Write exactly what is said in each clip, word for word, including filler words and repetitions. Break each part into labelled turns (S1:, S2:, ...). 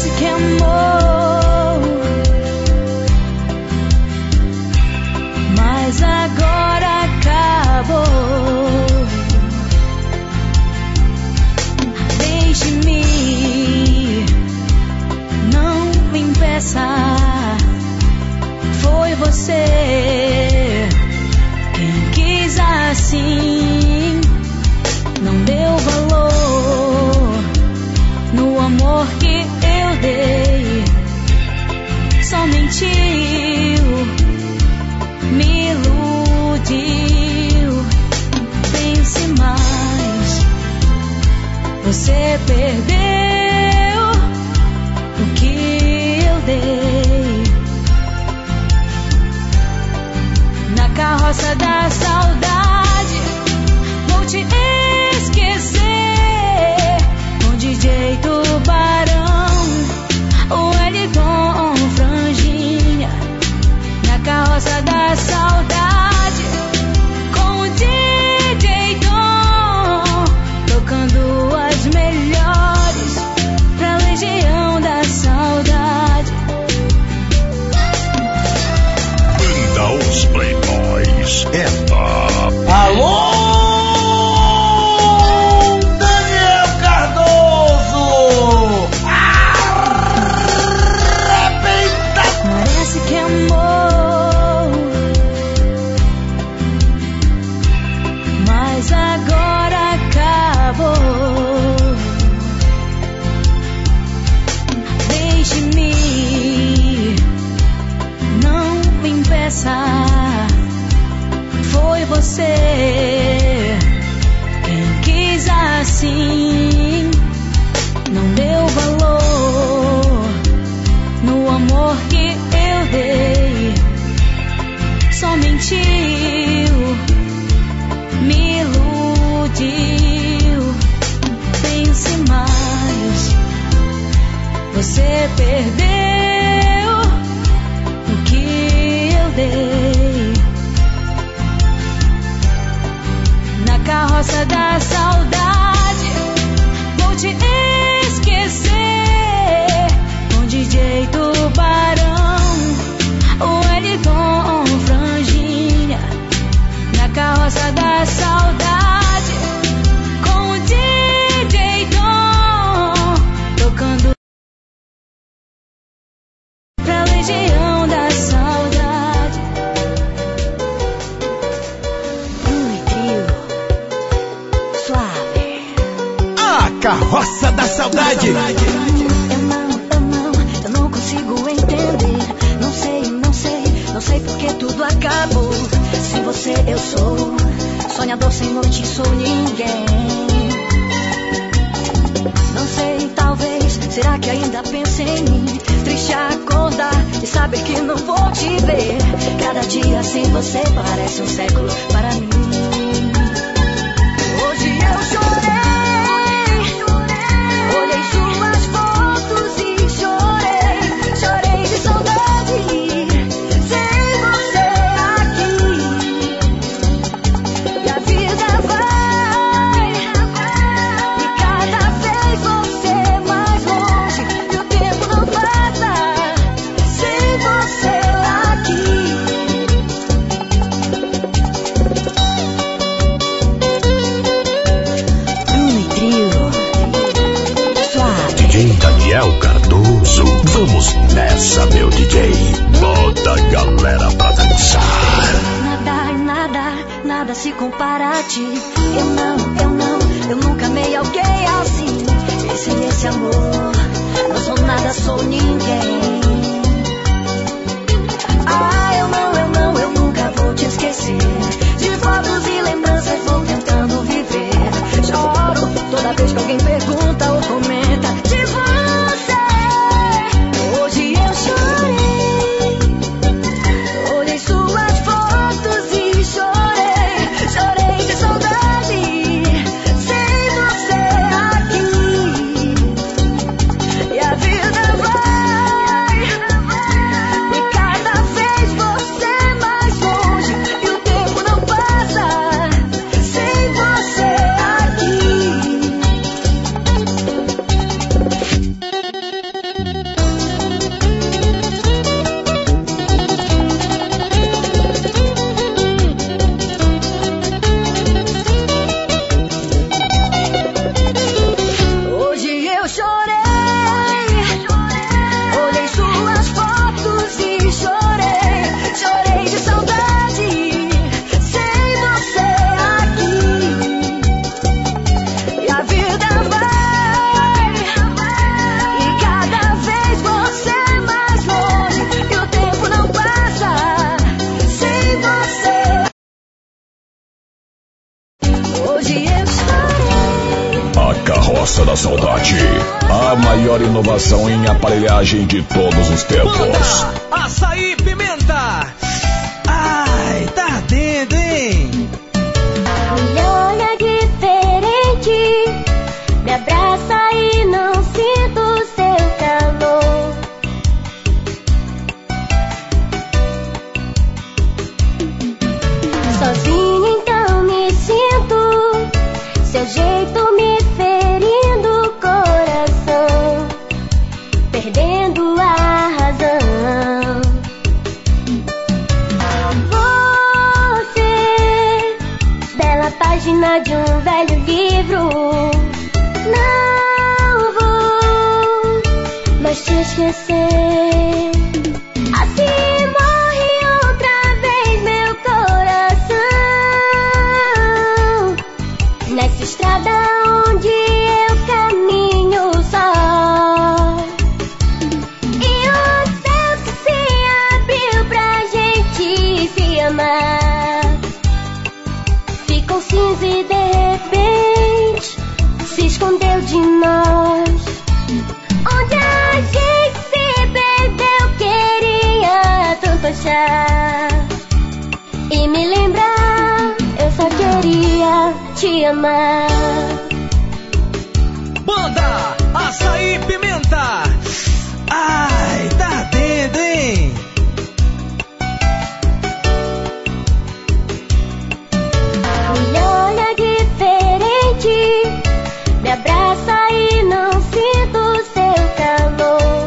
S1: Parece que amor, mas agora acabou. Deixe-me, não me impeça. Foi você quem quis assim. Não deu valor no amor que eu dei. Só mentiu, me iludiu. Pense mais, você perdeu o que eu dei. Na carroça da saudade vou te esquecer. Com D J Tubarão, o Wellington Franjinha. Na carroça da saudade com o D J Tom, tocando as melhores pra legião da saudade.
S2: Banda Os Playboys é top.
S3: Alô, Daniel Cardoso! Arrebenta!
S1: Parece que amor, mas agora acabou. Deixe-me, não me impeça. Foi você quem quis assim. Não deu valor no amor que eu dei. Só mentiu, me iludiu. Pense mais, você perdeu o que eu dei. Na carroça da saudade vou te esquecer. Com D J Tubarão, o Wellington Franjinha. Na carroça da saudade com o D J Tom, tocando pra legião da saudade. Bruno e Trio, suave.
S3: A carroça da saudade.
S1: Eu não, eu não, eu não consigo entender. Não sei, não sei, não sei porque tudo acabou. Sem você eu sou sonhador, sem noite sou ninguém. Não sei, talvez, será que ainda pensa em mim? Triste acordar e saber que não vou te ver. Cada dia sem você parece um século para mim. Hoje eu chorei, olhei suas fotos e chorei. Chorei de saudade, sem você aqui. E a vida vai, e cada vez você mais longe. E o tempo não passa sem você aqui. Bruno e Trio, suave.
S2: D J Daniel Cardoso, vamos nessa, meu D J. Bota a galera pra dançar.
S1: Nada e nada, nada se compara a ti. Eu não, eu não, eu nunca amei alguém assim. E sem esse amor, não sou nada, sou ninguém. Ah, eu não, eu não, eu nunca vou te esquecer. De fotos e lembranças vou tentando viver. Choro toda vez que alguém pergunta ou comenta de você. Hoje eu chorei, olhei suas fotos e chorei. Chorei de saudade, sem você aqui.
S2: da Saudade. A maior inovação em aparelhagem de todos os tempos.
S3: Banda Açaí Pimenta. Ai, tá ardendo, hein?
S1: Me olha diferente, me abraça e não sinto seu calor. Sozinha então me sinto, seu jeito me ferindo o coração, perdendo a razão. Você, bela página de um velho livro, não vou mais te esquecer. Assim morre outra vez meu coração, nessa estrada onde eu caminho só. E o céu que se abriu pra gente se amar ficou cinza e de repente se escondeu de nós. Onde a gente se perdeu, queria tanto achar e me lembrar, eu só queria te amar.
S3: Banda Açaí Pimenta. Ai, tá ardendo, hein?
S1: Me olha diferente, me abraça e não sinto seu calor.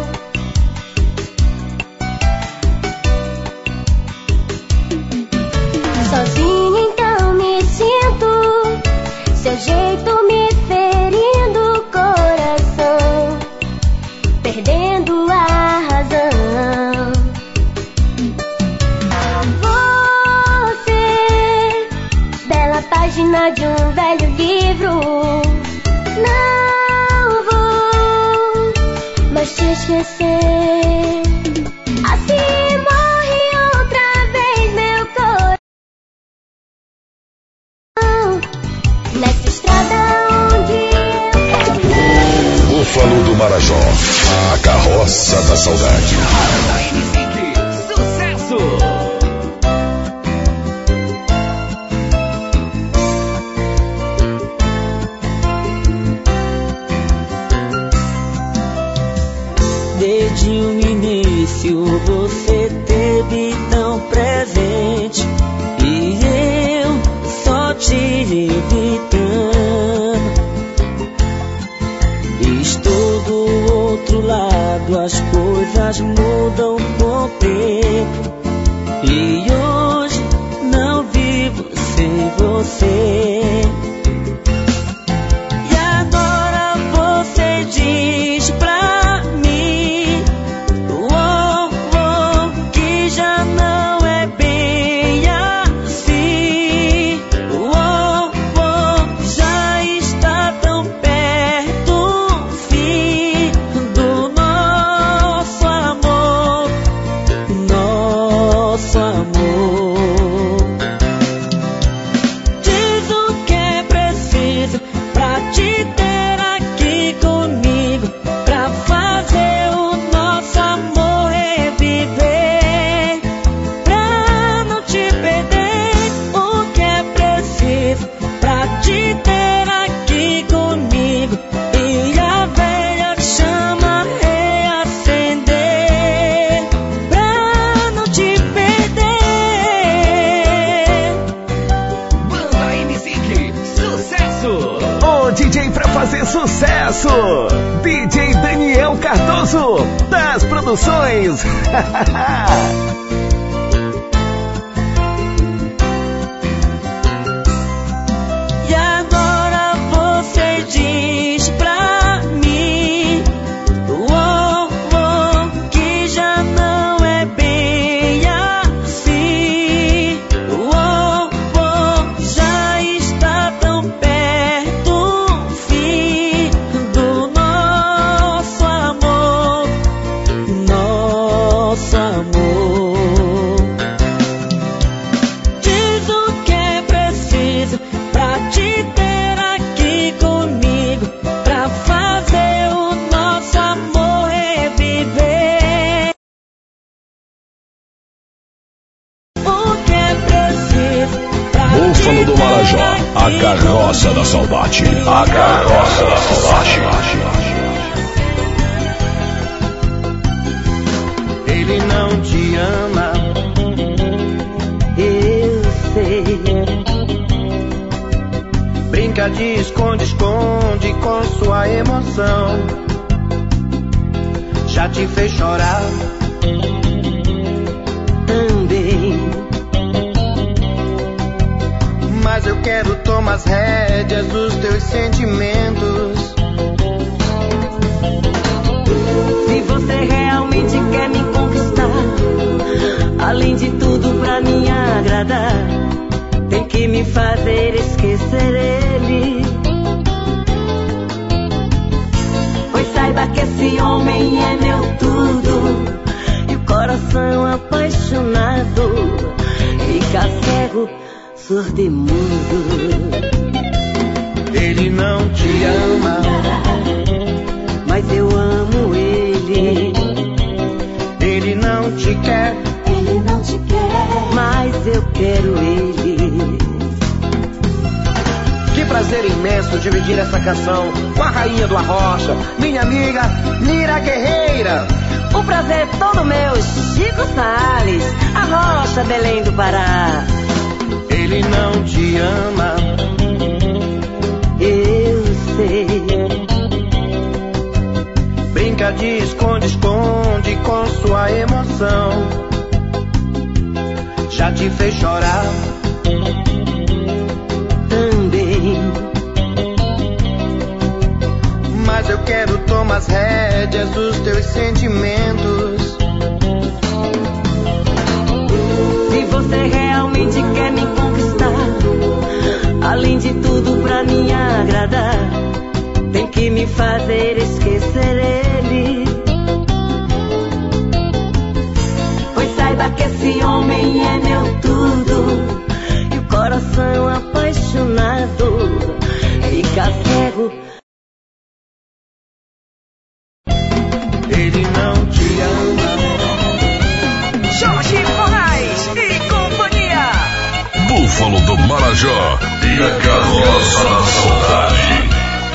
S1: Sozinha então me sinto, seu jeito me ferindo o coração, perdendo a razão. Você, bela página de um velho livro, não vou mais te esquecer. Assim morre outra vez meu coração, nessa estrada onde eu caminho.
S2: Búfalo do Marajó, a carroça da saudade.
S3: Sucesso!
S4: Desde o início você teve tão presente e eu só te evitando. Estou do outro lado, as coisas mudam com o tempo e hoje não vivo sem você. E agora você diz pra mim, oh, oh, que já não é bem assim. Oh, oh, já está tão perto o fim do nosso amor, nosso amor. Diz o que é preciso pra te ter aqui comigo, pra fazer o nosso amor reviver, pra não te perder. O que é preciso pra te ter aqui comigo e a velha chama reacender, pra não te perder.
S3: Banda M C, sucesso!
S5: O D J pra fazer sucesso, D J Daniel Cardoso, das produções.
S4: E agora você diz pra mim, oh, oh, que já não é bem assim. Oh, oh, já está tão perto o fim do nosso amor, nosso amor.
S2: A carroça da saudade. A carroça da saudade.
S6: Ele não te ama, eu sei. Brinca de esconde-esconde com sua emoção. Já te fez chorar também. Mas eu quero tomar as rédeas dos teus sentimentos.
S4: Se você realmente quer me conquistar, além de tudo pra me agradar, tem que me fazer esquecer ele. Pois saiba que esse homem é meu tudo, e o coração apaixonado fica cego, surdo e mudo.
S6: Ele não te ama,
S4: mas eu amo ele.
S6: Ele não te quer,
S1: Ele não te quer,
S4: mas eu quero ele.
S6: que prazer imenso dividir essa canção com a rainha do Arrocha, minha amiga Mira Guerreira.
S4: O prazer é todo meu, Chico Salles, Arrocha, Belém do Pará.
S6: Ele não te ama,
S4: Eu sei.
S6: brinca de esconde-esconde com sua emoção. Já te fez chorar
S4: Também.
S6: mas eu quero tomar as rédeas dos teus sentimentos.
S4: Se você realmente quer me conquistar, além de tudo pra me agradar, tem que me fazer esquecer ele. Pois saiba que esse homem é meu tudo, e o coração apaixonado fica cego.
S6: Ele não te ama,
S3: Jorge Moraes e companhia.
S2: Búfalo do Marajó e a carroça da saudade.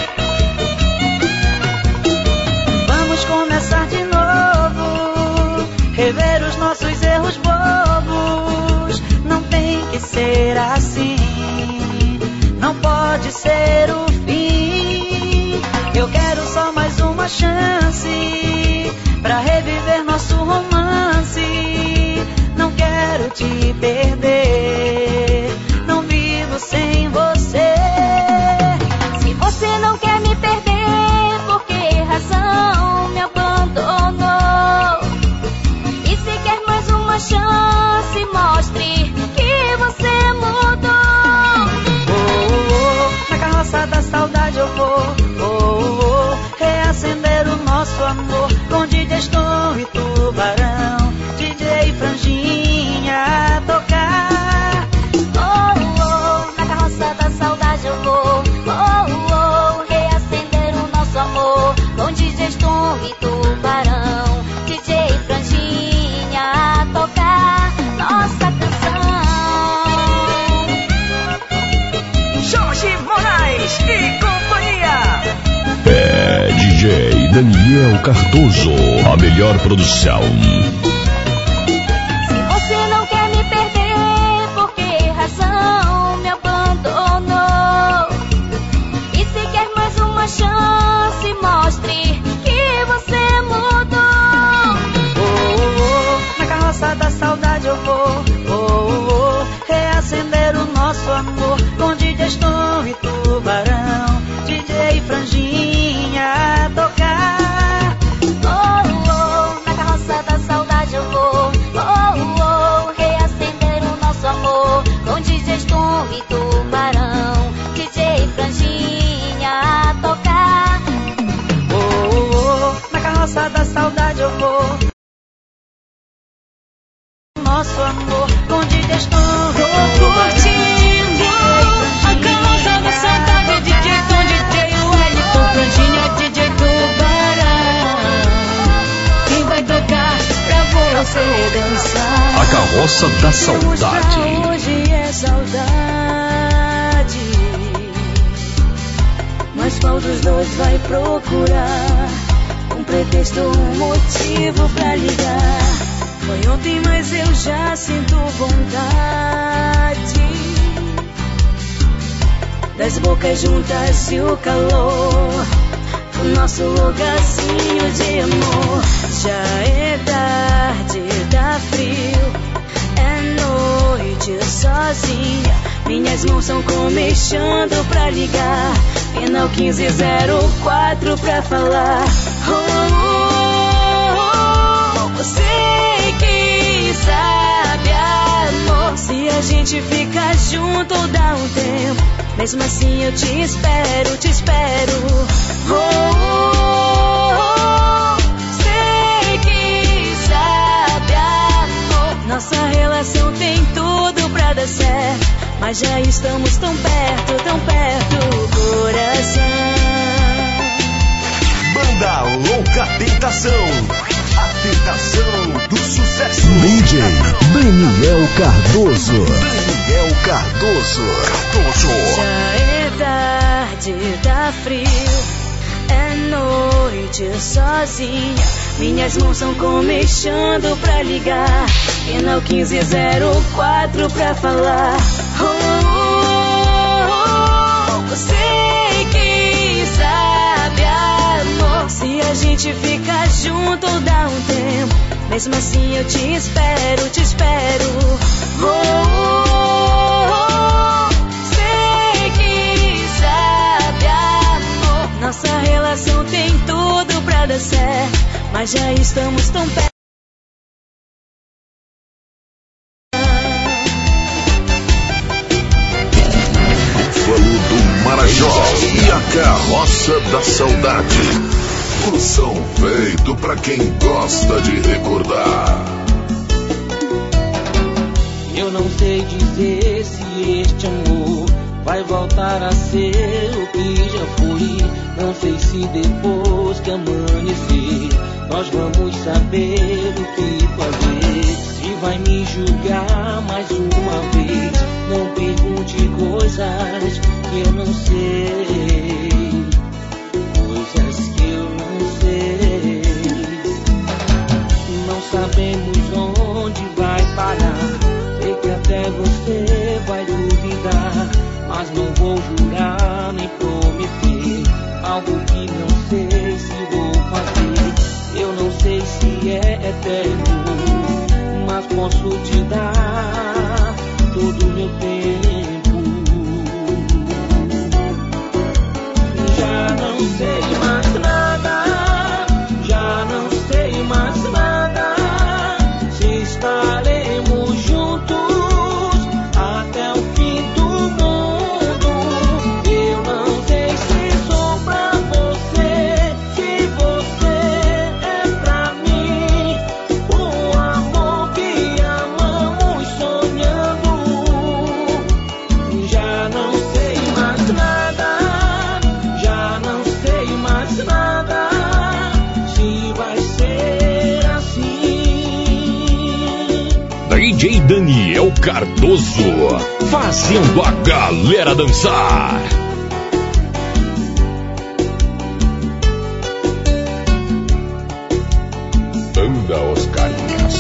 S4: Vamos começar de novo, rever os nossos erros bobos. Não tem que ser assim, não pode ser o fim. Eu quero só mais uma chance pra reviver nosso romance. Não quero te perder, não vivo sem você.
S1: Se você não quer me perder, por que razão me abandonou? E se quer mais uma chance, mostre que você mudou.
S4: Oh, oh, oh, na carroça da saudade eu vou. Oh, oh, oh, reacender o nosso amor com D J Stone e Tubarão, D J Franjinha tocar.
S1: Oh, oh, na carroça da saudade eu vou. Oh, oh, reacender o nosso amor com D J Stone e Tubarão, D J Franjinha tocar nossa canção.
S3: Jorge Moraes e companhia.
S2: É D J Daniel Cardoso, a melhor produção.
S1: Se você não quer me perder, por que razão me abandonou? E se quer mais uma chance, mostre que você mudou.
S4: Oh, oh, oh, na carroça da saudade eu vou. Oh, oh, oh, reacender o nosso amor com D J Stone e Tubarão, D J Franjinha tocar.
S1: Oh, oh, na carroça da saudade eu vou. Oh, oh, reacender o nosso amor com D J Stone e Tubarão, D J Franjinha tocar.
S4: Oh, oh, oh, na carroça da saudade eu vou. Nosso amor com D J Stone.
S1: Tô curtindo a carroça da saudade, D J com D J Wellington, Franjinha, D J Tubarão. Quem vai tocar pra você dançar?
S2: A carroça da
S1: Pra
S2: saudade.
S1: hoje é saudade. Mas qual dos dois vai procurar um pretexto, um motivo pra ligar? Foi ontem, mas eu já sinto vontade das bocas juntas e o calor do nosso lugarzinho de amor. Já é tarde, tá frio, é noite sozinha. Minhas mãos são comichando pra ligar. Final quinze zero quatro pra falar. Oh, oh, oh, você que sabe, amor, se a gente fica junto ou dá um tempo. Mesmo assim eu te espero, te espero. Oh, oh, oh, sei que sabe, amor, nossa relação tem tudo pra dar certo, mas já estamos tão perto, tão perto, coração.
S5: Banda Louca Tentação, a tentação do sucesso.
S2: D J Daniel Cardoso.
S5: Daniel Cardoso. Cardoso.
S1: Já é tarde, tá frio, é noite sozinha. Minhas mãos são comichando pra ligar. Final quinze zero quatro pra falar. Oh, oh, oh, você que sabe, amor, se a gente fica junto ou dá um tempo. Mesmo assim eu te espero, te espero. Oh, oh, oh, sei que sabe, amor, nossa relação tem tudo pra dar certo, mas já estamos tão perto.
S2: Búfalo do Marajó e a Carroça da Saudade. O som feito pra quem gosta de recordar.
S7: Eu não sei dizer se este amor vai voltar a ser o que já foi. Não sei se depois que amanhecer nós vamos saber o que fazer. Se vai me julgar mais uma vez, não pergunte coisas que eu não sei, coisas que eu não sei. Não sabemos onde vai parar, sei que até você vai duvidar, mas não vou jurar nem prometer algo que não sei se vou fazer. Eu não sei se é eterno, mas posso te dar todo o meu tempo. Já não sei mais nada, já não sei mais nada, se estaremos juntos até o fim do mundo. Eu não sei se sou pra você, se você é pra mim, o amor que amamos sonhando. Já não sei mais nada, já não sei mais nada, se vai ser assim.
S2: D J Daniel Cardoso, fazendo a galera dançar. Banda Oscarinhas.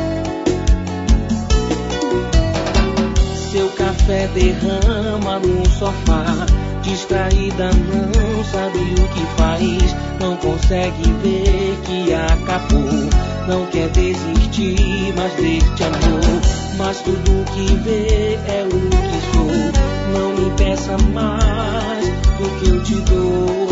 S7: Seu café derrama no sofá, distraída não sabe o que faz, não consegue ver que acabou, não quer desistir mais deste amor, mas tudo que vê é o que sou. Não me peça mais do que eu te dou.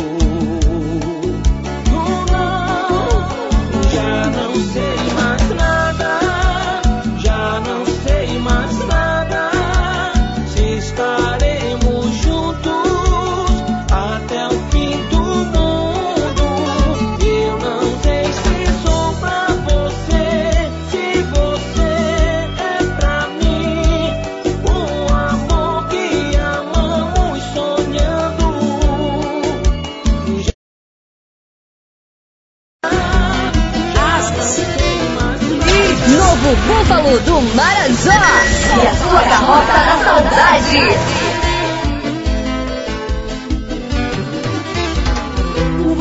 S7: Oh, não, já não sei mais nada, já não sei mais nada, se estaremos juntos até o fim do mundo. Eu não sei se sou pra você, se você é pra mim, o amor que amamos sonhando.
S1: Novo Búfalo do Marajó e a sua Carroça da Saudade.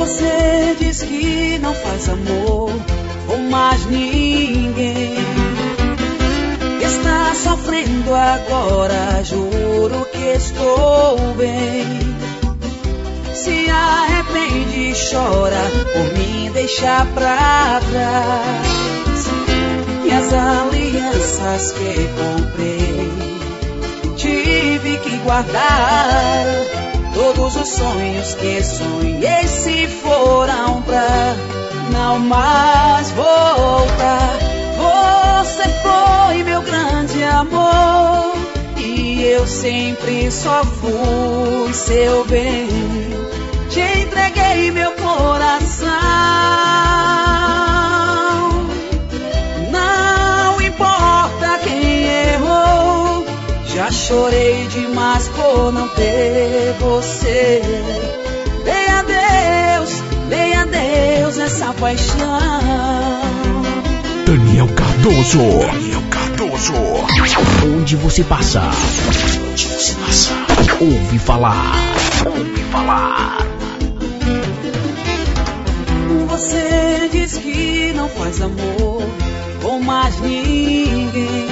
S4: Você diz que não faz amor com mais ninguém. Está sofrendo agora, juro que estou bem. Se arrepende e chora por mim deixar pra trás. E as alianças que comprei tive que guardar. Todos os sonhos que sonhei se foram pra não mais voltar. Você foi meu grande amor e eu sempre só fui seu bem. Te entreguei meu coração. Não importa quem errou, já chorei demais por não ter você. Dei adeus, dei adeus essa paixão.
S5: Daniel Cardoso. Daniel Cardoso. Onde você passa? Onde você passa? Ouve falar. Ouve falar.
S4: Você diz que não faz amor com mais ninguém.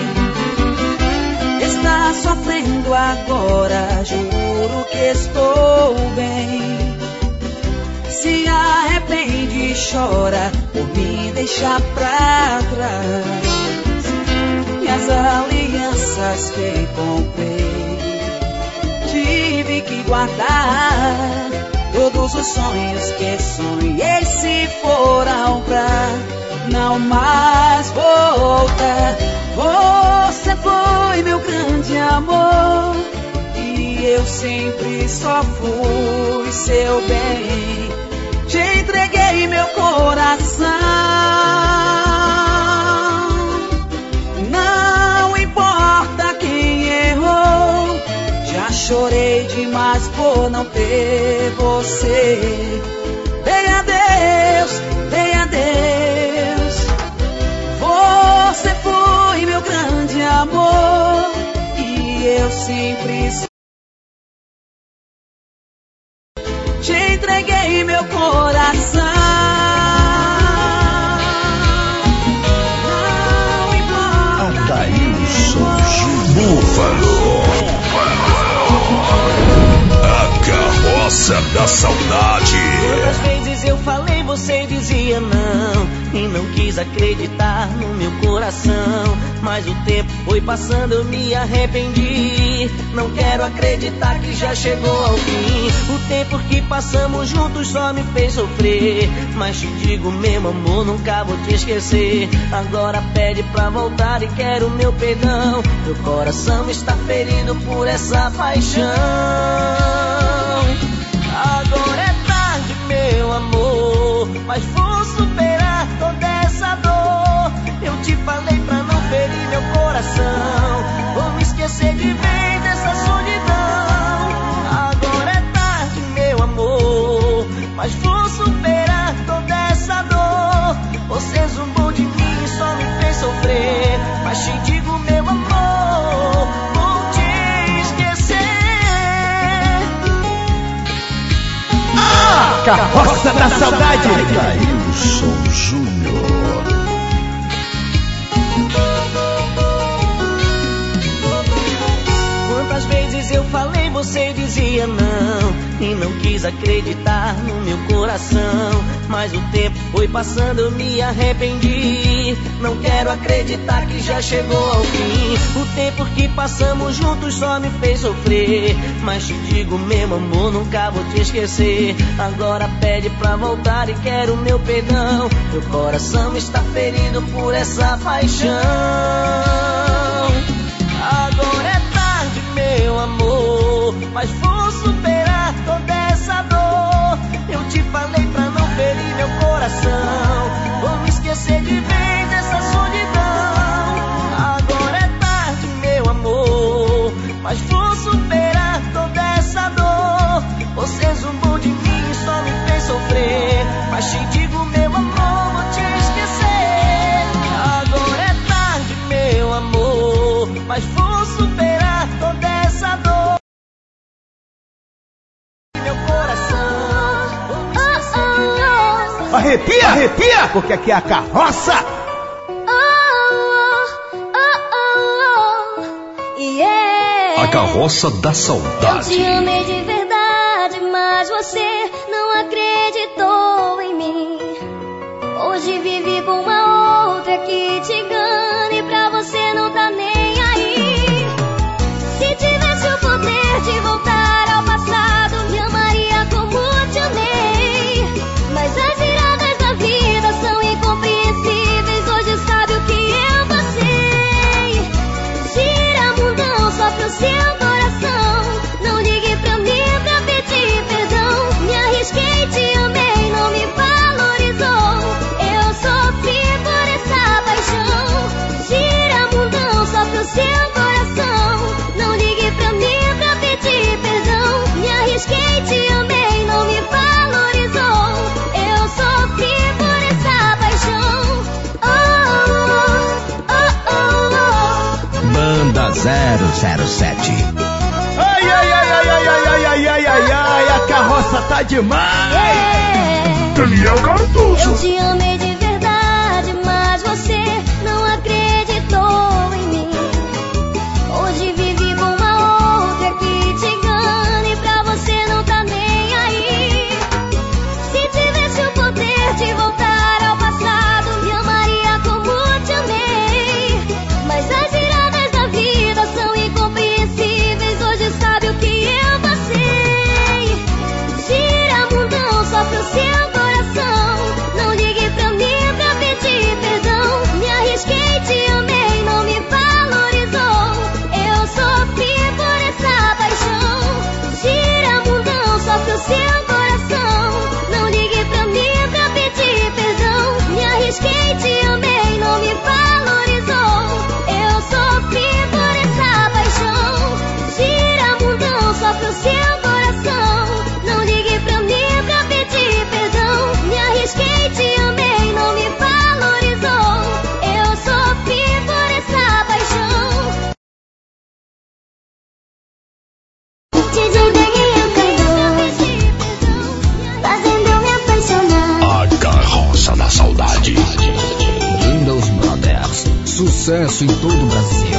S4: Está sofrendo agora, juro que estou bem. Se arrepende e chora por me deixar pra trás. E as alianças que comprei tive que guardar. Todos os sonhos que sonhei se foram pra não mais voltar. Você foi meu grande amor e eu sempre só fui seu bem. Te entreguei meu coração. Não importa quem errou, já chorei demais por não ter você. Dei adeus, dei adeus. Você foi meu grande amor e eu sempre te entreguei meu coração.
S2: Adailson Búfalo. A carroça da saudade.
S7: Quantas vezes eu falei, você dizia não, e não quis acreditar no meu coração. Mas o tempo foi passando, eu me arrependi. Não quero acreditar que já chegou ao fim. O tempo que passamos juntos só me fez sofrer. Mas te digo mesmo, amor, nunca vou te esquecer. Agora pede pra voltar e quero meu perdão. Meu coração está ferido por essa paixão. Agora é tarde, meu amor, mas vou superar toda essa dor. Eu te falei pra não ferir meu coração. Vou me esquecer de vez dessa solidão. Agora é tarde, meu amor, mas vou superar toda essa dor. Você zombou de mim e só me fez sofrer. Mas te digo, meu amor, vou te esquecer.
S5: Ah, carroça da saudade.
S2: Adailson Júnior.
S7: Quantas vezes eu falei, você dizia não, e não quis acreditar no meu coração. Mas o tempo foi passando, eu me arrependi. Não quero acreditar que já chegou ao fim. O tempo que passamos juntos só me fez sofrer. Mas te digo mesmo, amor, nunca vou te esquecer. Agora pede pra voltar e quero meu perdão. Meu coração está ferido por essa paixão. Agora é tarde, meu amor, mas vou superar toda essa dor. Eu te falei pra não ferir meu coração. Vou me esquecer de vez dessa solidão. Agora é tarde, meu amor, mas vou superar toda essa dor. Você zombou de mim e só me fez sofrer. Mas te digo, meu amor, vou te esquecer. Agora é tarde, meu amor, mas vou superar toda essa dor. Meu coração, vou me esquecer.
S5: porque aqui é a carroça.
S2: A carroça da saudade.
S1: Eu te amei de verdade, mas você não acreditou em mim. Hoje vivi com uma outra que te engana e pra você não tá nem aí. Se tivesse o poder de voltar ao passado, me amaria como te amei. Mas as viradas da vida são incompreensíveis. Hoje sabe o que eu passei. Gira mundão só pro seu coração. Não ligue pra mim pra pedir perdão. Me arrisquei, te amei, não me valorizou. Eu sofri por essa paixão. Gira mundão só pro seu coração. Não ligue pra mim pra pedir perdão. Me arrisquei, te amei, não me valorizou. Eu sofri por essa paixão. Oh, oh, oh, oh.
S5: Banda zero zero sete. Ai, ai, ai, ai, ai, ai, ai, ai, ai, ai, a carroça tá demais.
S1: Yeah.
S2: Daniel Cardoso.
S1: Eu te amei de verdade, mas você não acreditou em mim. Hoje vivi com uma outra que te engana e pra você não tá nem aí. Se tivesse o poder de voltar ao passado, me amaria como te amei. Mas as viradas da vida são incompreensíveis. Hoje sabe o que eu passei. Gira mundão só pro seu coração. Não ligue pra mim pra pedir perdão. Me arrisquei, te amei, não me valorizou. Eu sofri por essa paixão. Gira mundão só pro seu coração. Não ligue pra mim pra pedir perdão. Me arrisquei, te amei, não me valorizou. Eu sofri por essa paixão. Gira mundão só pro seu coração. Não ligue pra mim pra pedir perdão. Me arrisquei, te amei, não me valorizou. Eu sofri por essa paixão. D J Daniel Cardoso, fazendo me apaixonar.
S2: A carroça da saudade.
S5: Windows Brothers, sucesso em todo o Brasil.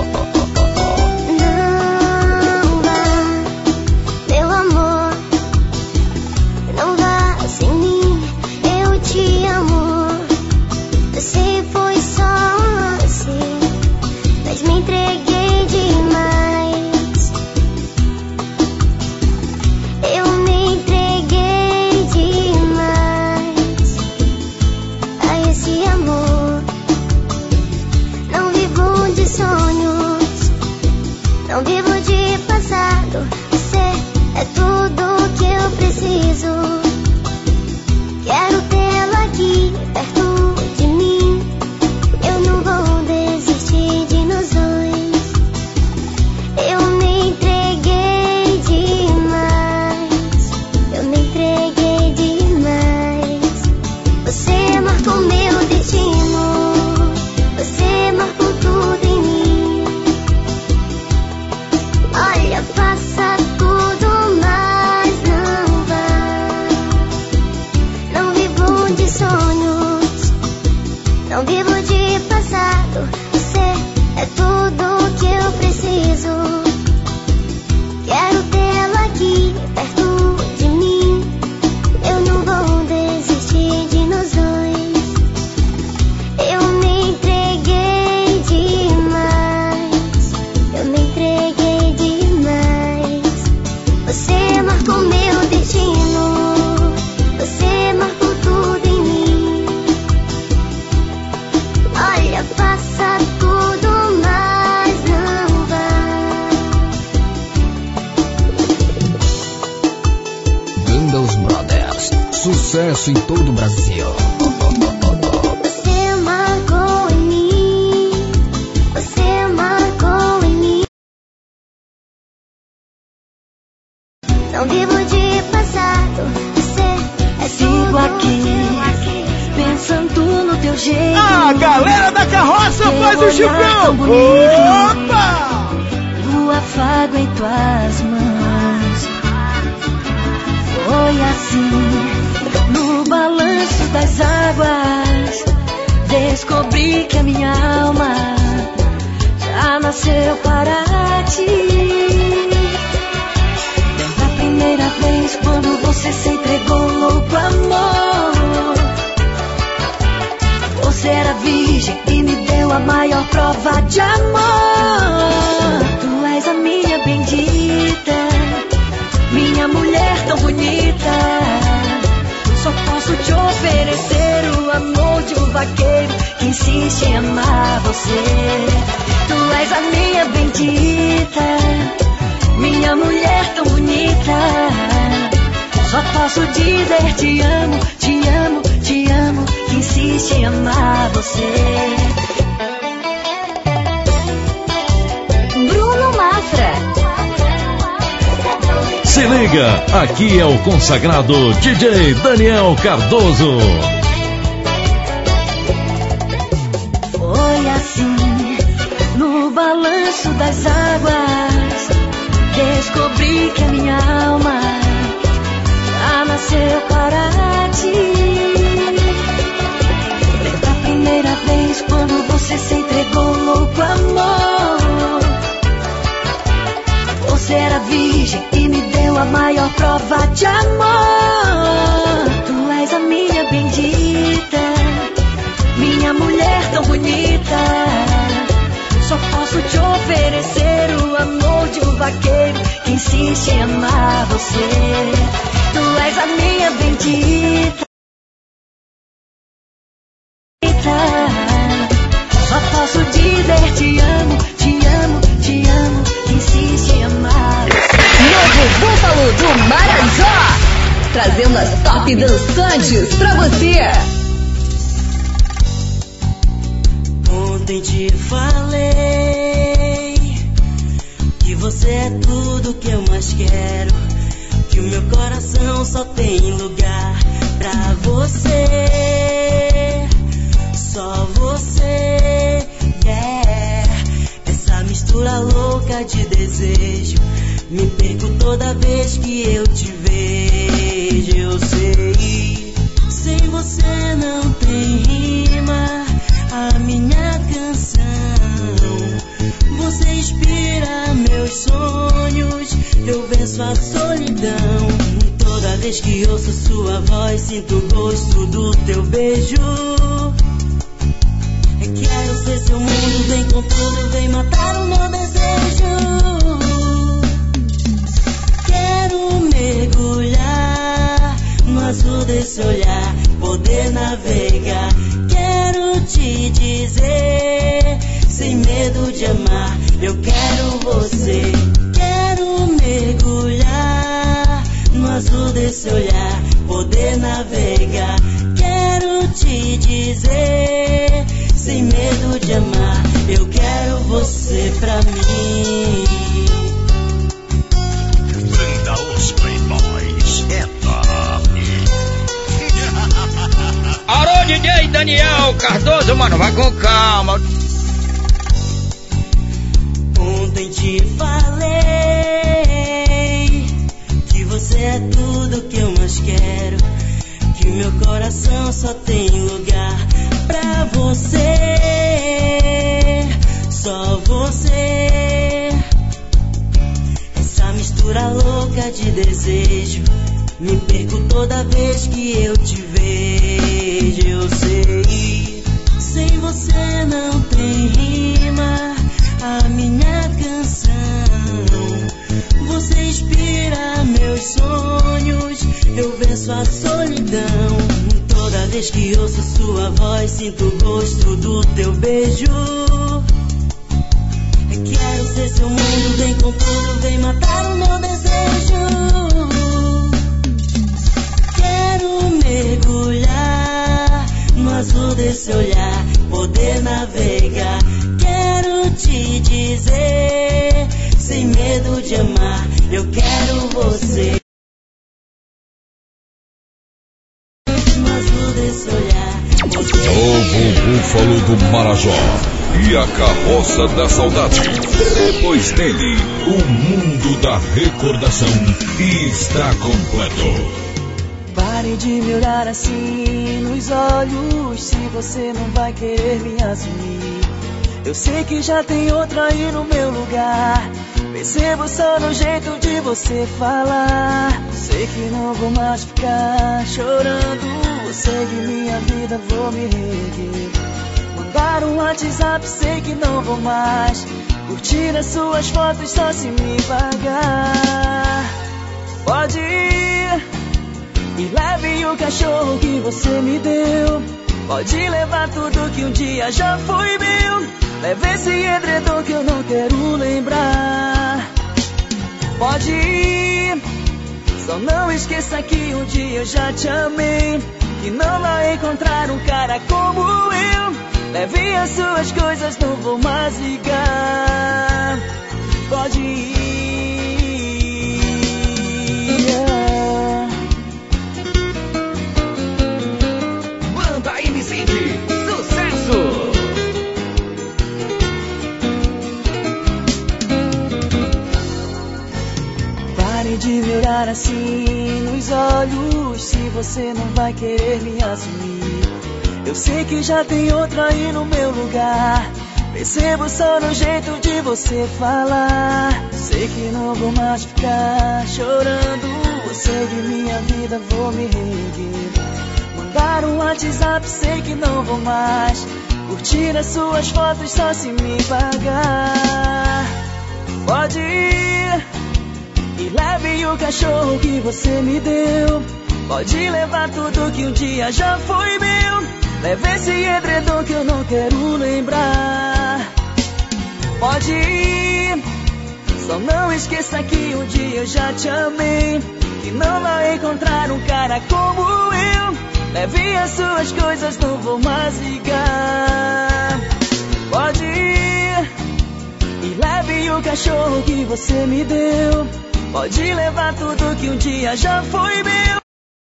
S1: Não vá, meu amor, não vá sem mim, eu te amo. Você foi só um lance, mas me entreguei demais. Eu me entreguei demais a esse amor. Não vivo de sonhos, não vivo de passado. Você é tudo que eu preciso. Quero tê-la aqui perto de mim. Eu não vou desistir de nós dois. Eu me entreguei demais. Eu me entreguei demais. Você marcou meu destino. Você marcou tudo em mim. Olha, faça tudo, mas não vá. Não vivo de sonhos, não vivo de passado. Você é tudo que eu preciso. Quero tê-la aqui perto de mim. Eu não vou desistir de nós dois. Eu me entreguei demais. Eu me entreguei demais. Você marcou meu destino. Você marcou tudo em mim. Olha, faça tudo, mas não vá.
S5: Windows Brothers, sucesso em todo o Brasil.
S1: Você marcou em mim. Você marcou em mim. Não vivo de passado. Você é
S3: Sigo aqui, pensando no teu jeito.
S5: A galera da carroça faz o chifrão. Opa!
S3: O afago em tuas mãos. Foi assim, no bar.
S1: balanço das águas, descobri que a minha alma já nasceu para ti. Da primeira vez quando você se entregou louco amor, você era virgem e me deu a maior prova de amor. Tu és a minha bendita, minha mulher tão bonita. Só posso te oferecer o amor de um vaqueiro que insiste em amar você. Tu és a minha bendita, minha mulher tão bonita. Só posso dizer te amo, te amo, te amo, que insiste em amar você.
S3: Bruno Mafra.
S8: Se liga, aqui é o consagrado D J Daniel Cardoso.
S1: Foi assim, no balanço das águas, descobri que a minha alma já nasceu para ti. Da primeira vez quando você se entregou louco amor, você era virgem e me deu a maior prova de amor. Tu és a minha bendita, minha mulher tão bonita. Só posso te oferecer o amor de um vaqueiro que insiste em amar você. Tu és a minha bendita, só posso dizer te amo, te amo, te amo, que insiste em amar você.
S3: Novo Búfalo do Marajó, trazendo as top dançantes pra você.
S7: Ontem te falei que você é tudo que eu mais quero, que o meu coração só tem lugar pra você, só você, yeah. Essa mistura louca de desejo, me perco toda vez que eu te vejo. Eu sei, sem você não tem rima a minha canção. Você inspira meus sonhos, eu venço a solidão. Toda vez que ouço sua voz, sinto o gosto do teu beijo. Quero ser seu mundo, vem com tudo, vem matar o meu desejo. Quero mergulhar no azul desse olhar, poder navegar. Quero te dizer, sem medo de amar, eu quero você. Quero mergulhar no azul desse olhar, poder navegar. Quero te dizer, sem medo de amar, eu quero você pra mim.
S2: Banda Os Playboys é top.
S5: Alô, D J Daniel Cardoso, mano, vai com calma.
S7: Ontem te falei que você é tudo que eu mais quero, que o meu coração só tem lugar pra você, só você. Essa mistura louca de desejo, me perco toda vez que eu te vejo. Eu sei, sem você não tem rima a minha canção. Você inspira meus sonhos, eu venço a solidão. Toda vez que ouço sua voz, sinto o gosto do teu beijo. Quero ser seu mundo, vem com tudo, vem matar o meu desejo. Quero mergulhar no azul desse olhar, poder navegar. Quero te dizer, sem medo de amar, eu quero você.
S2: Novo Búfalo do Marajó e a Carroça da Saudade. Depois dele, o mundo da recordação está completo.
S1: Vai Pare de me olhar assim nos olhos, se você não vai querer me assumir. Eu sei que já tem outra aí no meu lugar, percebo só no jeito de você falar. Sei que não vou mais ficar chorando, sei que minha vida vou me reerguer. Mandar um WhatsApp, sei que não vou mais curtir as suas fotos só se me pagar. Pode ir e leve o cachorro que você me deu. Pode levar tudo que um dia já foi meu. Leve esse edredom que eu não quero lembrar. Pode ir, só não esqueça que um dia eu já te amei, que não vai encontrar um cara como eu. Leve as suas coisas, não vou mais ligar. Pode ir, yeah.
S5: Manda aí, Vicente, sucesso!
S1: Pare de me olhar assim nos olhos, se você não vai querer me assumir. Eu sei que já tem outra aí no meu lugar, percebo só no jeito de você falar. Sei que não vou mais ficar chorando, sei que minha vida vou me reerguer. Mandar um WhatsApp, sei que não vou mais curtir as suas fotos só se me pagar. Pode ir e leve o cachorro que você me deu. Pode levar tudo que um dia já foi meu. Leve esse edredom que eu não quero lembrar. Pode ir, só não esqueça que um dia eu já te amei, que não vai encontrar um cara como eu. Leve as suas coisas, não vou mais ligar. Pode ir e leve o cachorro que você me deu. Pode levar tudo que um dia já foi meu.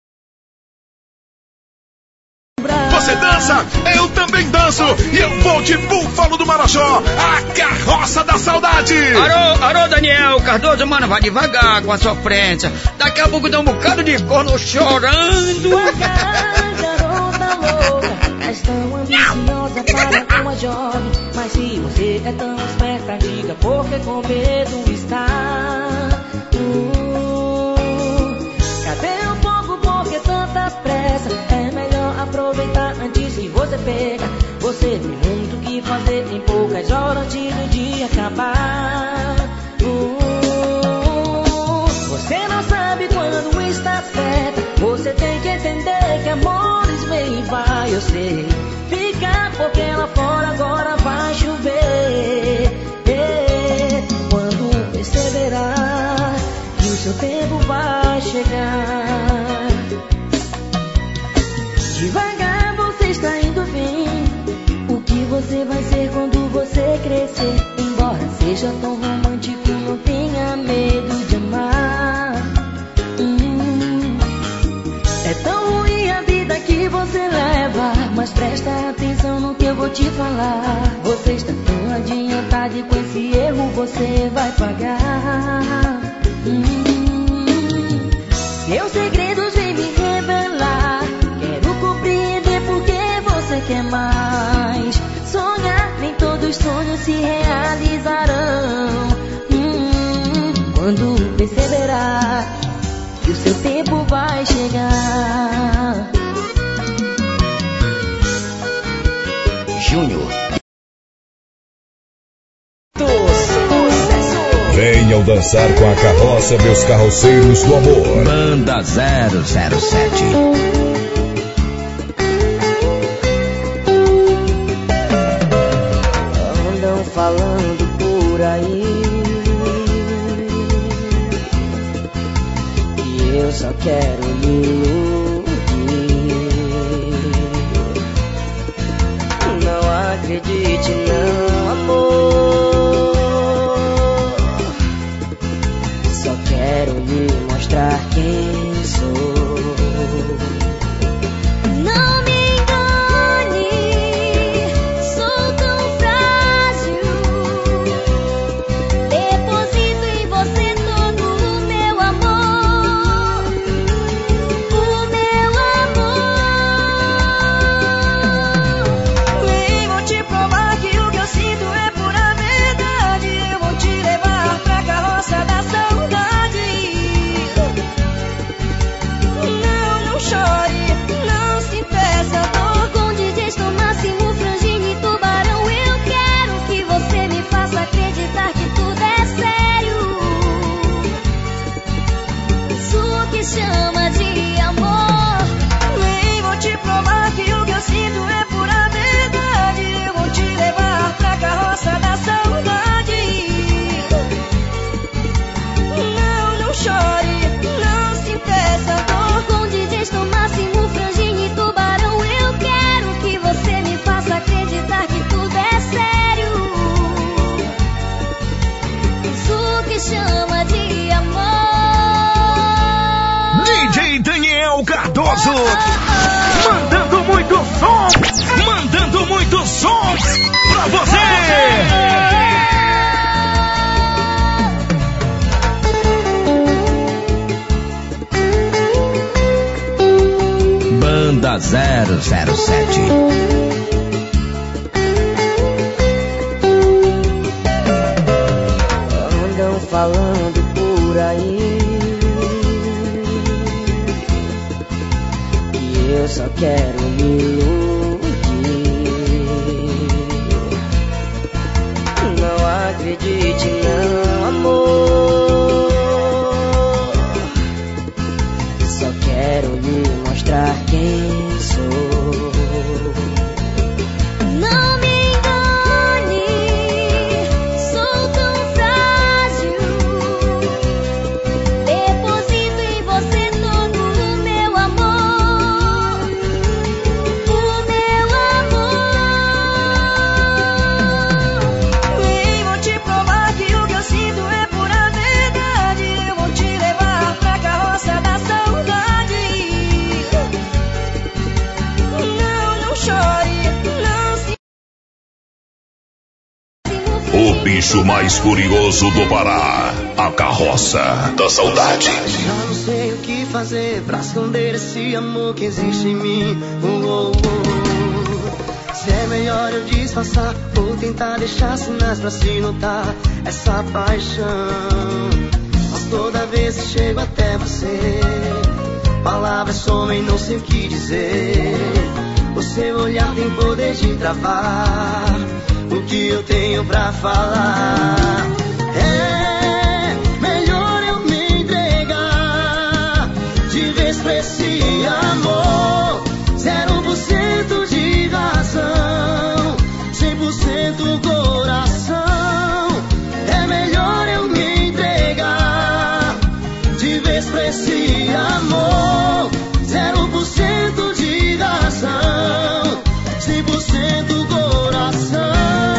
S2: Você dança, eu também danço. E eu vou de Búfalo do Marajó, a carroça da saudade.
S9: Alô, alô, Daniel Cardoso, mano, vai devagar com a sofrência. Daqui a pouco dá um bocado de corno chorando.
S4: Devagar, garota louca, és tão ambiciosa para uma jovem. Mas se você é tão esperta, diga porque com medo está. uh, Cadê o fogo, porque tanta pressa? É melhor aproveitar antes que você pega. Você tem muito o que fazer em poucas horas antes do dia acabar. uh, Você não sabe quando está certa. Você tem que entender que amores vem e vai. Eu sei, fica porque lá fora agora vai chover. é, Quando perceberá que o seu tempo vai chegar. Devagar você está indo bem. O que você vai ser quando você crescer? Embora seja tão romântico, não tenha medo de amar. hum. É tão ruim a vida que você leva, mas presta atenção no que eu vou te falar. Você está tão adiantado e com esse erro você vai pagar. hum. Meus segredos vêm me revelar. Quero compreender porque você quer mais. Sonhar, nem todos os sonhos se realizarão. hum, Quando perceberá que o seu tempo vai chegar.
S9: Júnior.
S8: Venham dançar com a carroça, meus carroceiros do amor.
S5: Banda zero zero sete.
S4: Andam falando por aí que eu só quero me iludir. Não acredite não, amor. Só quero me mostrar quem sou.
S1: Não me engane, sou tão frágil. Deposito em você todo o meu amor. O meu
S5: da zero zero sete.
S7: Andam falando por aí que eu só quero me iludir. Não acredite não, amor, só quero lhe mostrar quem sou.
S1: Não me engane, sou tão frágil. Deposito em você todo o meu amor, o meu amor. E vou te provar que o que eu sinto é pura verdade. Eu vou te levar pra carroça da saudade. Não, não chore, não se
S2: O bicho mais curioso do Pará, a carroça da saudade.
S6: Já não sei o que fazer pra esconder esse amor que existe em mim. Oh, oh, oh. Se é melhor eu disfarçar ou tentar deixar sinais pra se notar essa paixão. Mas toda vez que chego até você, palavras somem, não sei o que dizer. O seu olhar tem poder de travar o que eu tenho pra falar. É melhor eu me entregar de vez pra esse amor. Zero por cento de razão, cem por cento coração. É melhor eu me entregar de vez pra esse amor. Zero por cento de razão, cem por cento coração.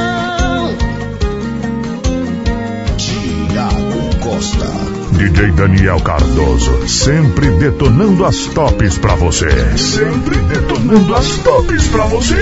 S2: D J Daniel Cardoso, sempre detonando as tops pra você. Sempre detonando as tops pra você.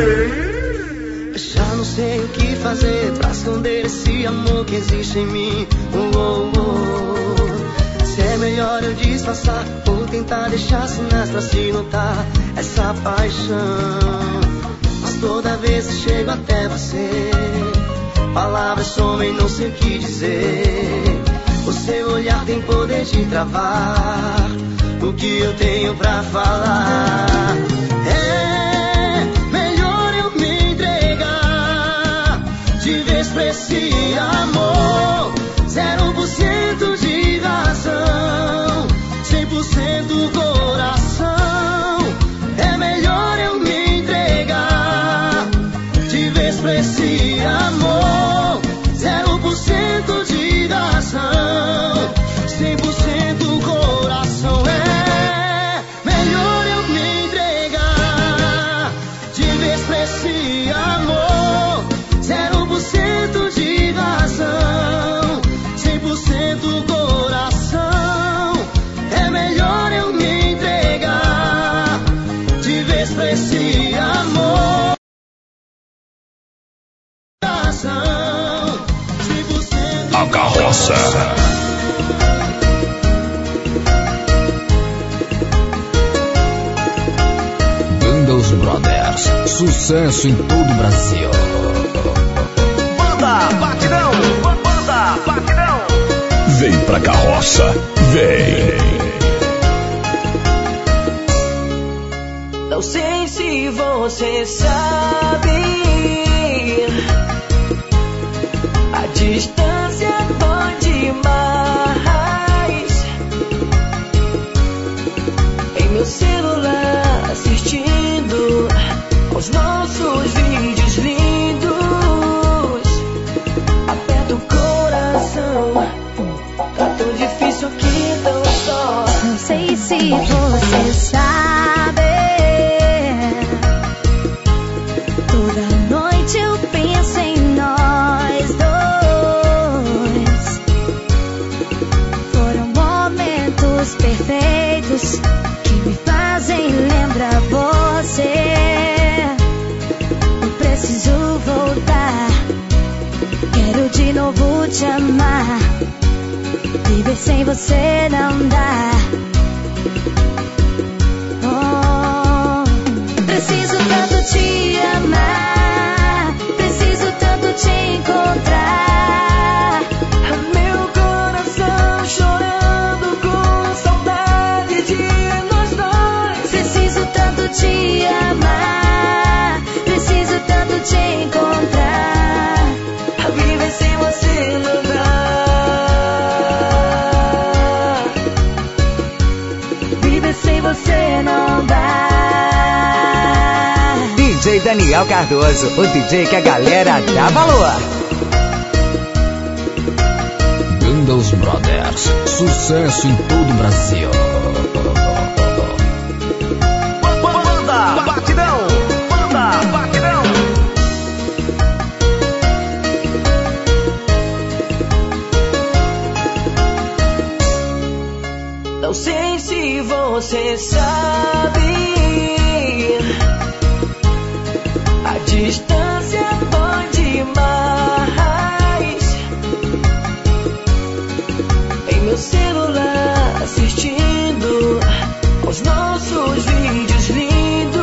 S6: Já não sei o que fazer pra esconder esse amor que existe em mim. Oh, oh, oh. Se é melhor eu disfarçar ou tentar deixar sinais pra se notar essa paixão. Mas toda vez que chego até você, palavras somem, não sei o que dizer. O seu olhar tem poder de travar o que eu tenho pra falar. É melhor eu me entregar de vez pra esse amor. Zero por cento de razão, cem por cento coração. É melhor eu me entregar de vez pra esse amor. Zero por cento de razão, cem por cento coração. É melhor eu me entregar de vez pra esse amor. Zero por cento de razão, cem por cento coração. É melhor eu me entregar de vez pra esse amor.
S2: A carroça.
S5: Bundles Brothers, sucesso em todo o Brasil.
S6: Banda Batidão, banda Batidão.
S2: Vem pra carroça, vem.
S7: Não sei se você sabe, a distância dói demais. Em meu celular assistindo aos nossos vídeos lindos, aperta o coração, tá tão difícil que tão só.
S1: Não sei se você sabe, toda noite eu penso em nós dois. Foram momentos perfeitos que me fazem lembrar você. Eu preciso voltar, quero de novo te amar. Viver sem você não dá. Oh, te amar, preciso tanto te encontrar.
S6: Meu coração chorando com saudade de nós dois.
S1: Preciso tanto te amar, preciso tanto te encontrar.
S6: Viver sem você não dá.
S1: Viver sem você não dá.
S10: D J Daniel Cardoso, o D J que a galera dá valor.
S8: Gandalf Brothers, sucesso em todo o Brasil.
S10: Banda Batidão, Banda Batidão.
S6: Não sei se você sabe, a distância dói demais. Em meu celular assistindo aos nossos vídeos lindos,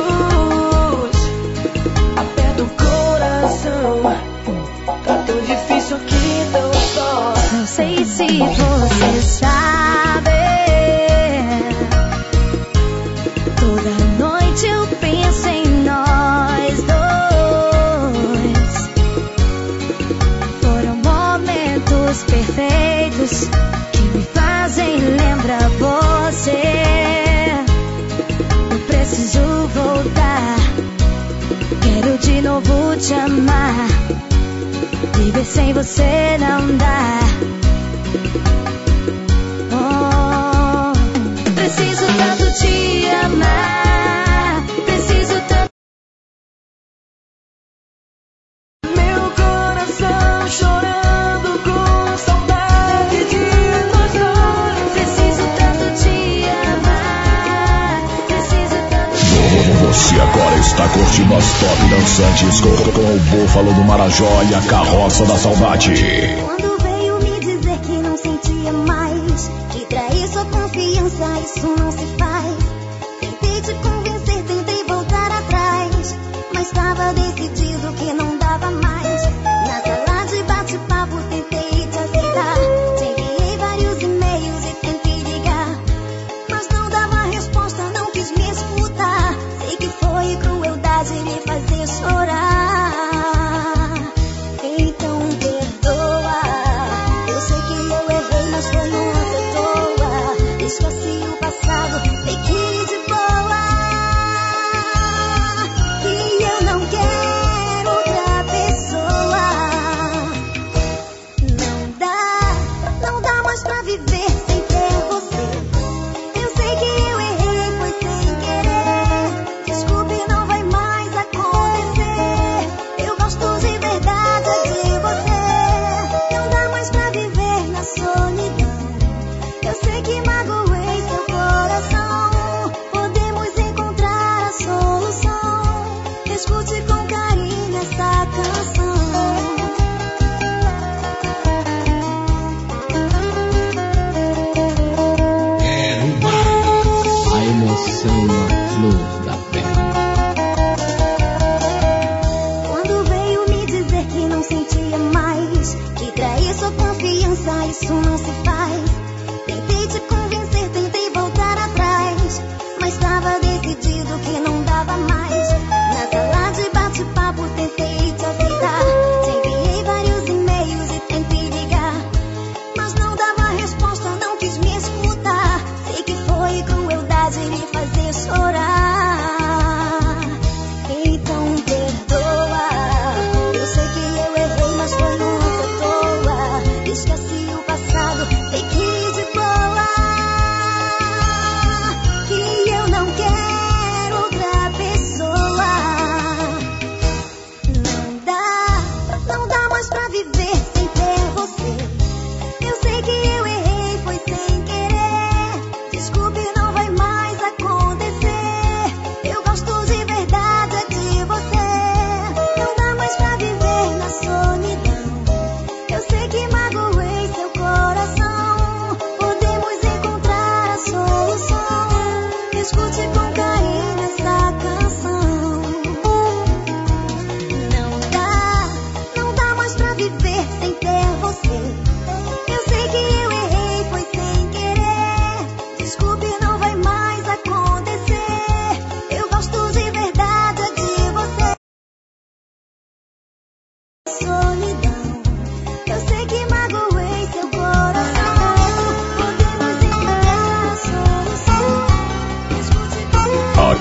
S6: aperta o coração, tá tão difícil aqui, tão só.
S1: Não sei se você sabe, toda noite eu penso em nós dois. Foram momentos perfeitos que me fazem lembrar você. Eu preciso voltar, quero de novo te amar. Viver sem você não dá. Oh, preciso tanto te amar, preciso tanto.
S6: Meu coração chorando com saudade de nós dois.
S1: Preciso tanto te amar, preciso tanto.
S2: Você agora está curtindo as top dançantes com, com o Búfalo do Marajó e a Carroça da Saudade.
S1: Quando veio me dizer que não sentia mais, que traí sua confiança, isso não se faz. Tentei te convencer, tentei voltar atrás, mas estava decidido que não dava mais. Na sala de bate-papo tentei te aceitar, te enviei vários e-mails e tentei ligar, mas não dava resposta, não quis me escutar. Sei que foi crueldade me fazer chorar. Então perdoa, eu sei que eu errei, mas foi nunca à toa. Esqueci o passado, fique de boa, que eu não quero outra pessoa. Não dá, não dá mais pra viver sem ter você. Eu sei que eu errei, foi sem querer. Desculpe, não vai mais acontecer. Eu gosto de verdade de você. Não dá mais pra viver na solidão. Eu sei que magoei seu coração. Podemos encontrar a solução. Escute com carinho essa canção.
S7: A emoção na flor da pele.
S1: Quando veio me dizer que não sentia mais, que traí sua confiança, isso não se faz. Tentei te convencer, tentei voltar atrás, mas estava decidido que não dava mais. Na sala de bate-papo tentei te aceitar, te enviei vários e-mails e tentei ligar, mas não dava resposta, não quis me escutar. Sei que foi crueldade me fazer chorar. Então perdoa, eu sei que eu errei, mas foi nunca à toa. Esqueci o passado,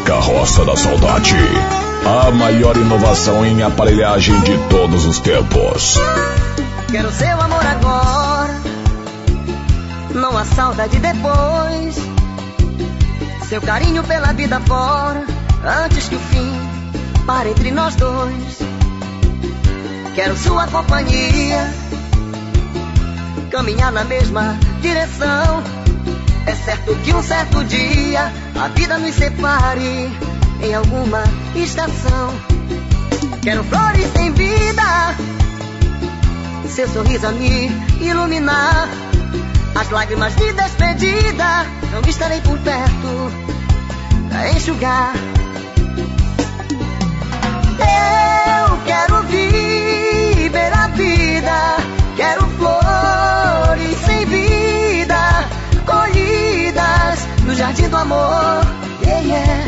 S2: Carroça da Saudade. A maior inovação em aparelhagem de todos os tempos.
S6: Quero seu amor agora, não há saudade depois. Seu carinho pela vida fora, antes que o fim pare entre nós dois. Quero sua companhia, caminhar na mesma direção. É certo que um certo dia a vida nos separe em alguma estação. Quero flores sem vida, seu sorriso a me iluminar. As lágrimas de despedida, não estarei por perto pra enxugar. Eu quero viver a vida, quero flores sem vida, colhidas no jardim do amor. Yeah, yeah.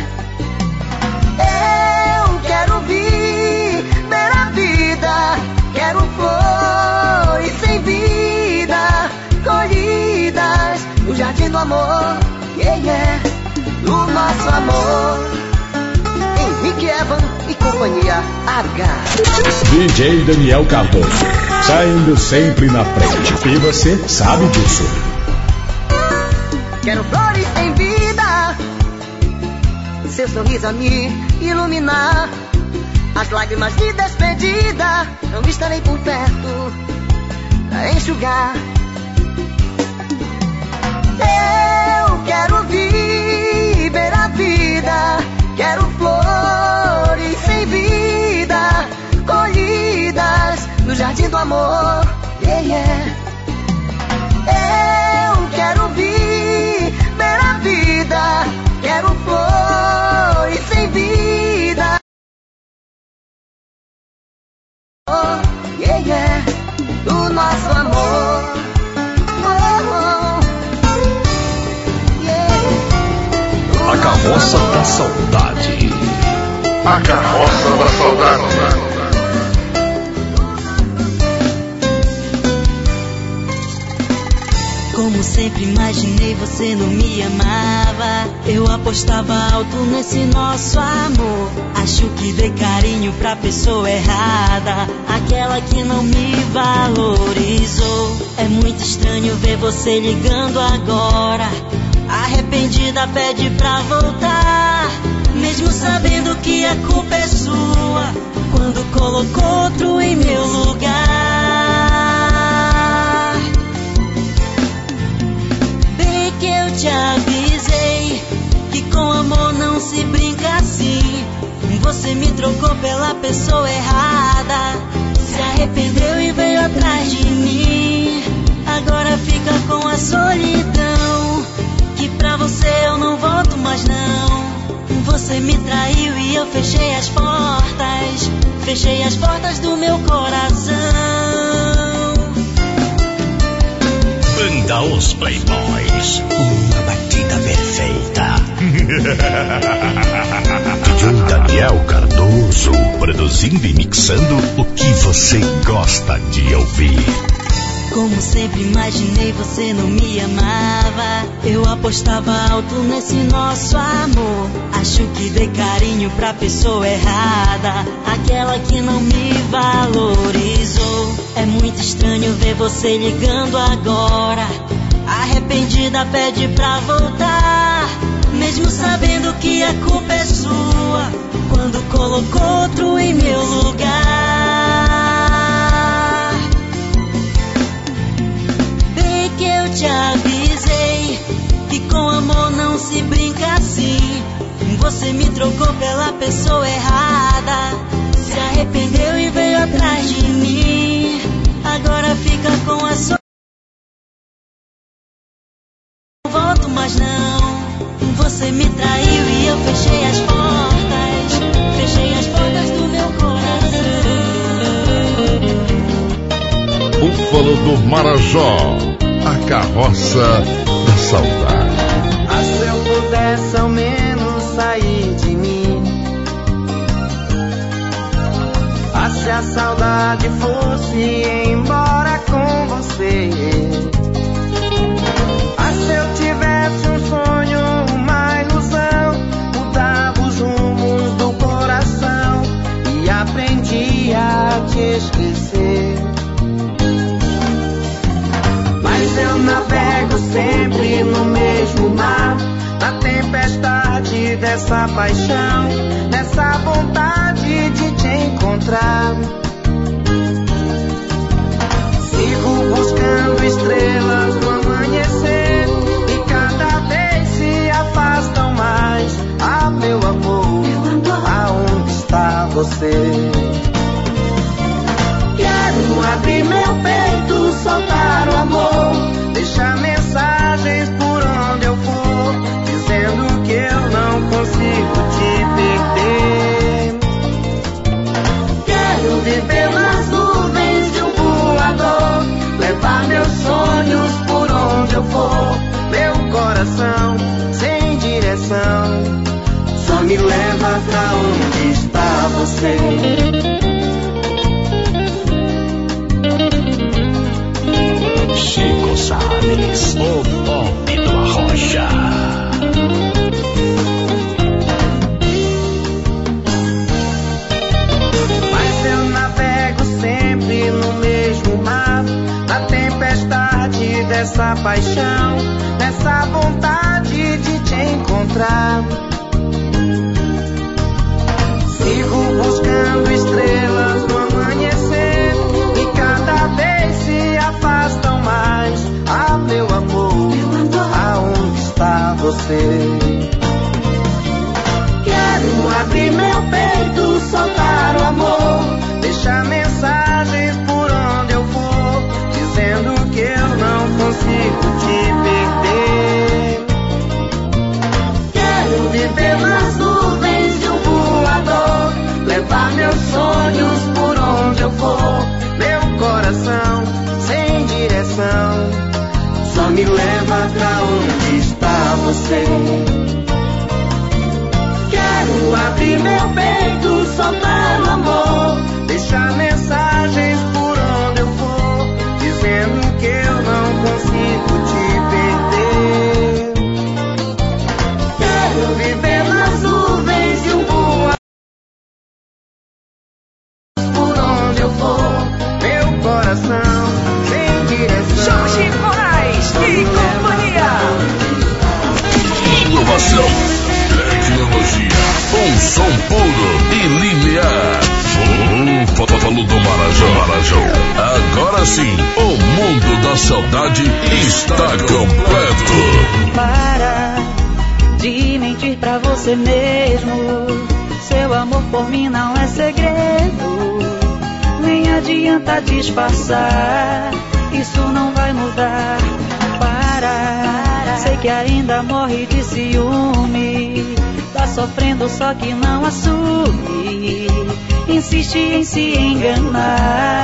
S6: Eu quero viver a vida, quero flores sem vida, colhidas no jardim do amor. Yeah, yeah. Do nosso amor. Henrique Evan e companhia H.
S8: D J Daniel Cardoso, saindo sempre na frente. E você sabe disso.
S6: Quero flores sem vida, seu sorriso a me iluminar. As lágrimas de despedida, não estarei por perto pra enxugar. Eu quero viver a vida, quero flores sem vida, colhidas no jardim do amor. Yeah, yeah. Eu quero viver a vida, quero flores sem vida. Oh, yeah, yeah. Do nosso amor. Oh, oh. Yeah.
S2: A Carroça da Saudade. A Carroça da Saudade.
S4: Como sempre imaginei, você não me amava. Eu apostava alto nesse nosso amor. Acho que dei carinho pra pessoa errada, aquela que não me valorizou. É muito estranho ver você ligando agora, arrependida pede pra voltar, mesmo sabendo que a culpa é sua, quando colocou outro em meu lugar. Que eu te avisei que com amor não se brinca assim. Você me trocou pela pessoa errada, se arrependeu e veio atrás de mim. Agora fica com a solidão, que pra você eu não volto mais não. Você me traiu e eu fechei as portas, fechei as portas do meu coração.
S2: Banda Os Playboys, uma batida perfeita. D J Daniel Cardoso, produzindo e mixando o que você gosta de ouvir.
S4: Como sempre imaginei, você não me amava. Eu apostava alto nesse nosso amor. Acho que dei carinho pra pessoa errada, aquela que não me valorizou. É muito estranho ver você ligando agora, arrependida pede pra voltar, mesmo sabendo que a culpa é sua, quando colocou outro em meu lugar. Bem que eu te avisei que com amor não se brinca assim. Você me trocou pela pessoa errada, se arrependeu e veio atrás de mim. Agora fica com a sua. Não volto mais não. Você me traiu e eu fechei as portas, fechei as portas do meu coração.
S2: Búfalo do Marajó, a Carroça da Saudade.
S6: Ah, se eu pudesse ao menos sair de mim, ah, se a saudade fosse embora com você, ah, se eu tivesse um sonho, uma ilusão, mudava o pra te esquecer. Mas eu navego sempre no mesmo mar, na tempestade dessa paixão, nessa vontade de te encontrar. Sigo buscando estrelas no amanhecer, e cada vez se afastam mais. Ah, meu amor, aonde está você? Quero abrir meu peito, soltar o amor, deixar mensagens por onde eu for, dizendo que eu não consigo te perder. Quero viver nas nuvens de um voador, levar meus sonhos por onde eu for. Meu coração sem direção só me leva pra onde está você.
S8: Chico Salles, o nome do Arrocha.
S6: Mas eu navego sempre no mesmo mar, na tempestade dessa paixão, nessa vontade de te encontrar. Sigo buscando estrelas no amanhecer, e cada vez se afastam mais. Ah, meu amor, aonde está você? Quero abrir meu peito, soltar o amor, deixar mensagens por onde eu for, dizendo que eu não consigo te perder. Quero viver nas nuvens de um voador, levar meus sonhos por onde eu for. Meu coração sem direção só me leva pra onde está você. Quero abrir meu peito, soltar o amor, deixar mensagens por onde eu for, dizendo que eu não consigo te perder. Quero viver nas nuvens de um voador, por onde eu for. Meu coração sem direção.
S3: Jorge Moraes e companhia.
S2: Inovação, tecnologia, um som puro e linear. Oh, falou do Marajó, Marajó. Agora sim, o mundo da saudade está completo.
S11: Para de mentir pra você mesmo, seu amor por mim não é segredo. Nem adianta disfarçar, isso não vai mudar. Para, sei que ainda morre de ciúme, tá sofrendo só que não assume, insiste em se enganar.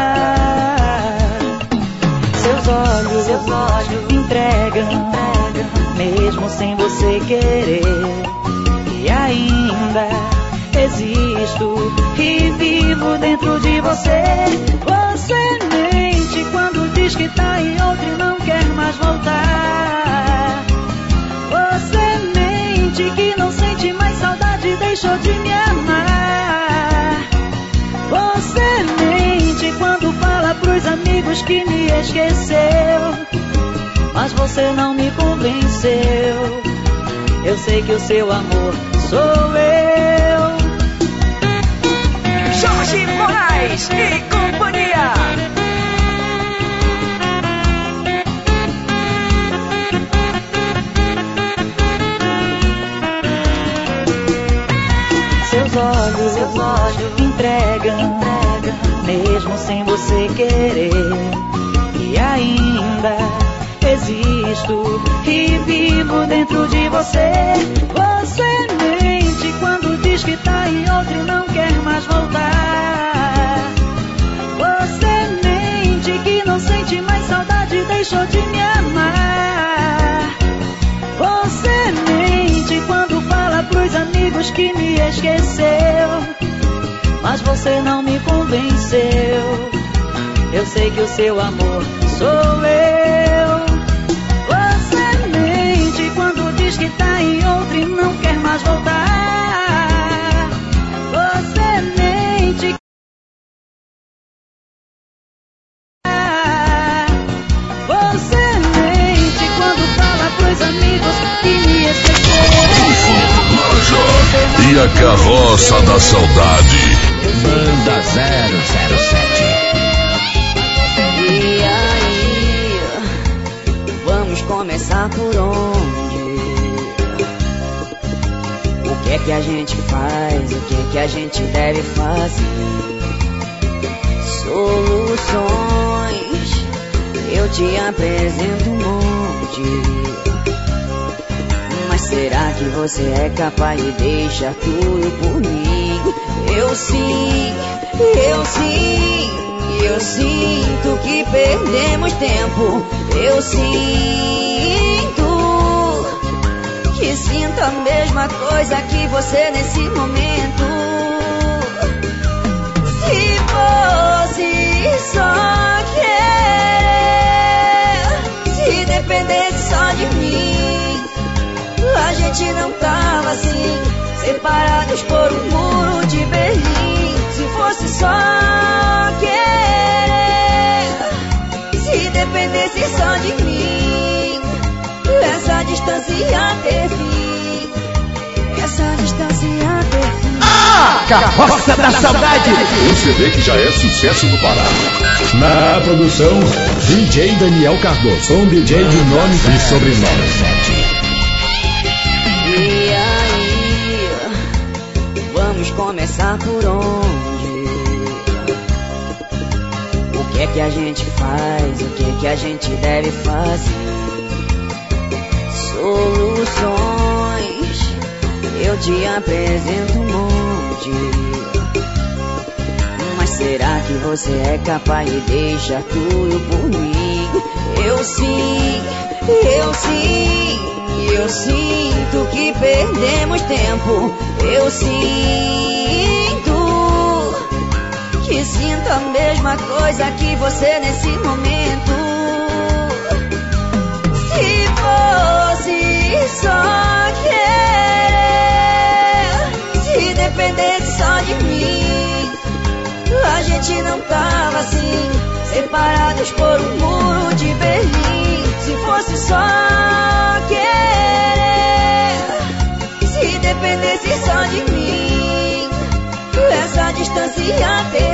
S11: Seus olhos, seus olhos entregam, entregam, mesmo sem você querer. E ainda existo e vivo dentro de você. Você mente quando diz que tá em outro e não quer mais voltar. Você mente que não sente mais saudade, deixou de me amar. Você mente quando fala pros amigos que me esqueceu, mas você não me convenceu. Eu sei que o seu amor sou eu.
S3: Jorge Moraes e companhia.
S11: Seus olhos, seus olhos entregam, entregam, mesmo sem você querer. E ainda existo e vivo dentro de você. Você mente quando diz que tá em outro e não quer mais voltar. Você mente que não sente mais saudade, deixou de me amar. Você mente quando fala pros amigos que me esqueceu, mas você não me convenceu. Eu sei que o seu amor sou eu. Você mente quando diz que tá em outro e não quer mais voltar.
S2: E a carroça da saudade.
S5: Manda zero zero sete.
S11: E aí, vamos começar por onde? O que é que a gente faz? O que é que a gente deve fazer? Soluções, eu te apresento um monte. Mas será que você é capaz de deixar tudo por mim? Eu sim, eu sim, eu sinto que perdemos tempo. Eu sinto que sinto a mesma coisa que você nesse momento. Se fosse só querer, se dependesse só de mim, a gente não tava assim, separados por um muro de Berlim. Se fosse só querer, se dependesse só de mim, essa distância ia ter fim. Essa distância ia ter fim.
S5: Ah, carroça da saudade.
S2: Um C D que já é sucesso no Pará.
S8: Na produção, D J Daniel Cardoso. Um D J de nome e sobrenome.
S11: E aí, vamos começar por onde? O que é que a gente faz? O que é que a gente deve fazer? Soluções, eu te apresento um monte. Mas será que você é capaz de deixar tudo por mim? Eu sim, eu sim, eu sinto que perdemos tempo. Eu sinto que sinto a mesma coisa que você nesse momento. Se fosse só querer, se dependesse só de mim, a gente não tava assim, separados por um muro de Berlim. Se fosse só querer, se dependesse só de mim, essa distância ia ter